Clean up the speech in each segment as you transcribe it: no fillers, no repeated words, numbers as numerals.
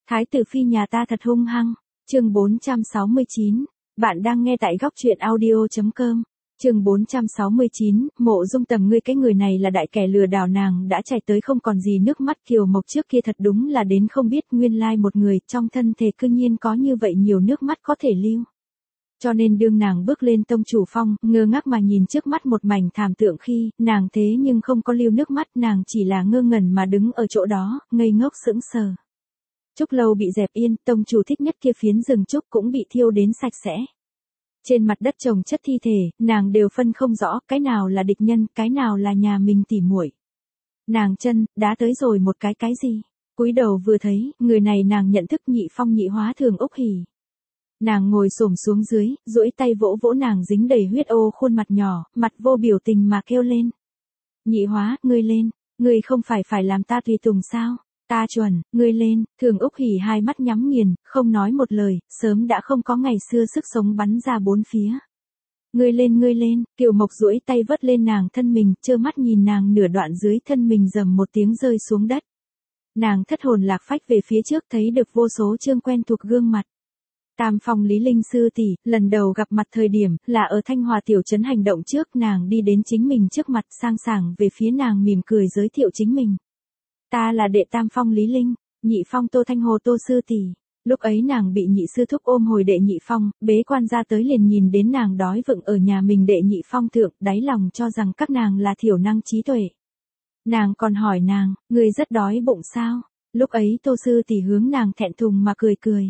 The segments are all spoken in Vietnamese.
Thái tử phi nhà ta thật hung hăng. Chương 469. Bạn đang nghe tại góc truyện audio.com. Chương 469, Mộ Dung Tầm ngươi cái người này là đại kẻ lừa đảo, nàng đã chảy tới không còn gì nước mắt. Kiều Mộc trước kia thật đúng là đến không biết nguyên lai một người trong thân thể cư nhiên có như vậy nhiều nước mắt có thể lưu. Cho nên đương nàng bước lên tông chủ phong, ngơ ngác mà nhìn trước mắt một mảnh thảm tượng khi, nàng thế nhưng không có lưu nước mắt, nàng chỉ là ngơ ngẩn mà đứng ở chỗ đó, ngây ngốc sững sờ. Trúc lâu bị dẹp yên, tông chủ thích nhất kia phiến rừng trúc cũng bị thiêu đến sạch sẽ. Trên mặt đất chồng chất thi thể, nàng đều phân không rõ, cái nào là địch nhân, cái nào là nhà mình tỉ muội. Nàng chân, đã tới rồi một cái gì? Cúi đầu vừa thấy, người này nàng nhận thức, Nhị Phong Nhị Hóa Thường Úc Hỉ. Nàng ngồi xổm xuống dưới, duỗi tay vỗ vỗ nàng dính đầy huyết ô khuôn mặt nhỏ, mặt vô biểu tình mà kêu lên. Nhị Hóa, ngươi lên, ngươi không phải làm ta tùy tùng sao? Ta chuẩn, ngươi lên. Thường Úc Hỉ hai mắt nhắm nghiền, không nói một lời, sớm đã không có ngày xưa sức sống bắn ra bốn phía. Ngươi lên, Kiều Mộc duỗi tay vớt lên nàng thân mình, trơ mắt nhìn nàng nửa đoạn dưới thân mình rầm một tiếng rơi xuống đất. Nàng thất hồn lạc phách về phía trước, thấy được vô số trương quen thuộc gương mặt. Tam Phong Lý Linh sư tỷ, lần đầu gặp mặt thời điểm, là ở Thanh Hòa tiểu trấn hành động trước, nàng đi đến chính mình trước mặt, sang sảng về phía nàng mỉm cười giới thiệu chính mình. Ta là đệ Tam Phong Lý Linh, Nhị Phong Tô Thanh Hồ Tô sư tỷ. Lúc ấy nàng bị nhị sư thúc ôm hồi đệ Nhị Phong, bế quan ra tới liền nhìn đến nàng đói vựng ở nhà mình đệ Nhị Phong thượng, đáy lòng cho rằng các nàng là thiểu năng trí tuệ. Nàng còn hỏi nàng, ngươi rất đói bụng sao? Lúc ấy Tô sư tỷ hướng nàng thẹn thùng mà cười.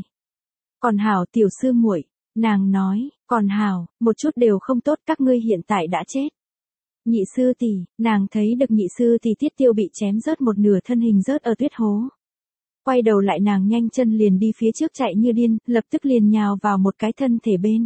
Còn hảo tiểu sư muội, nàng nói, còn hảo, một chút đều không tốt, các ngươi hiện tại đã chết. Nhị sư tỷ, nàng thấy được nhị sư tỷ Tiết Tiêu bị chém rớt một nửa thân hình rớt ở tuyết hố. Quay đầu lại nàng nhanh chân liền đi phía trước chạy như điên, lập tức liền nhào vào một cái thân thể bên.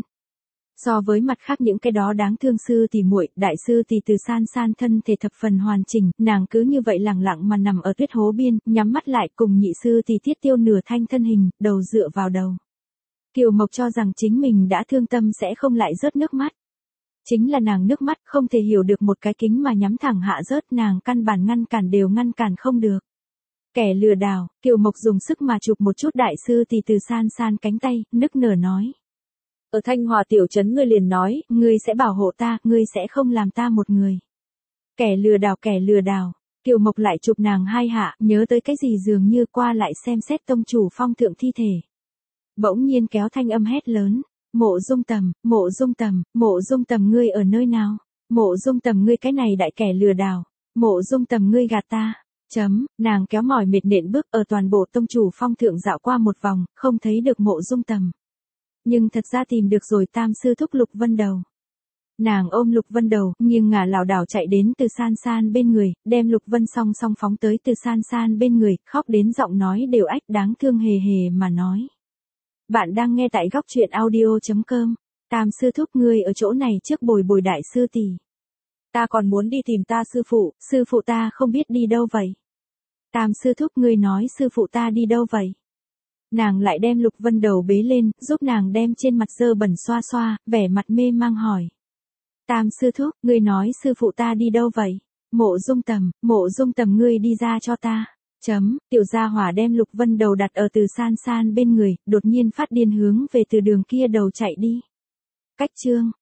So với mặt khác những cái đó đáng thương sư tỷ muội, đại sư tỷ Từ San San thân thể thập phần hoàn chỉnh, nàng cứ như vậy lẳng lặng mà nằm ở tuyết hố biên, nhắm mắt lại cùng nhị sư tỷ Tiết Tiêu nửa thanh thân hình, đầu dựa vào đầu. Kiều Mộc cho rằng chính mình đã thương tâm sẽ không lại rớt nước mắt. Chính là nàng nước mắt không thể hiểu được một cái kính mà nhắm thẳng hạ rớt, nàng căn bản ngăn cản đều ngăn cản không được. Kẻ lừa đảo, Kiều Mộc dùng sức mà chụp một chút đại sư tỷ Từ San San cánh tay, nức nở nói. Ở Thanh Hòa tiểu trấn ngươi liền nói, ngươi sẽ bảo hộ ta, ngươi sẽ không làm ta một người. Kẻ lừa đảo, Kiều Mộc lại chụp nàng hai hạ, nhớ tới cái gì dường như qua lại xem xét tông chủ phong thượng thi thể. Bỗng nhiên kéo thanh âm hét lớn. Mộ Dung Tầm ngươi ở nơi nào? Mộ Dung Tầm ngươi cái này đại kẻ lừa đảo. Mộ Dung Tầm ngươi gạt ta. Nàng kéo mỏi mệt nện bước ở toàn bộ tông chủ phong thượng dạo qua một vòng, không thấy được Mộ Dung Tầm. Nhưng thật ra tìm được rồi tam sư thúc Lục Vân Đầu. Nàng ôm Lục Vân Đầu, nghiêng ngả lảo đảo chạy đến Từ San San bên người, đem Lục Vân song song phóng tới Từ San San bên người, khóc đến giọng nói đều ách đáng thương hề hề mà nói. Bạn đang nghe tại góc truyện audio.com. Tam sư thúc ngươi ở chỗ này trước bồi đại sư tỷ. Ta còn muốn đi tìm ta sư phụ ta không biết đi đâu vậy. Tam sư thúc ngươi nói sư phụ ta đi đâu vậy. Nàng lại đem Lục Vân Đầu bế lên, giúp nàng đem trên mặt dơ bẩn xoa xoa, vẻ mặt mê mang hỏi. Tam sư thúc, ngươi nói sư phụ ta đi đâu vậy? Mộ Dung Tầm ngươi đi ra cho ta. Tiểu gia hỏa đem Lục Vân Đầu đặt ở Từ San San bên người, đột nhiên phát điên hướng về từ đường kia đầu chạy đi. Cách chương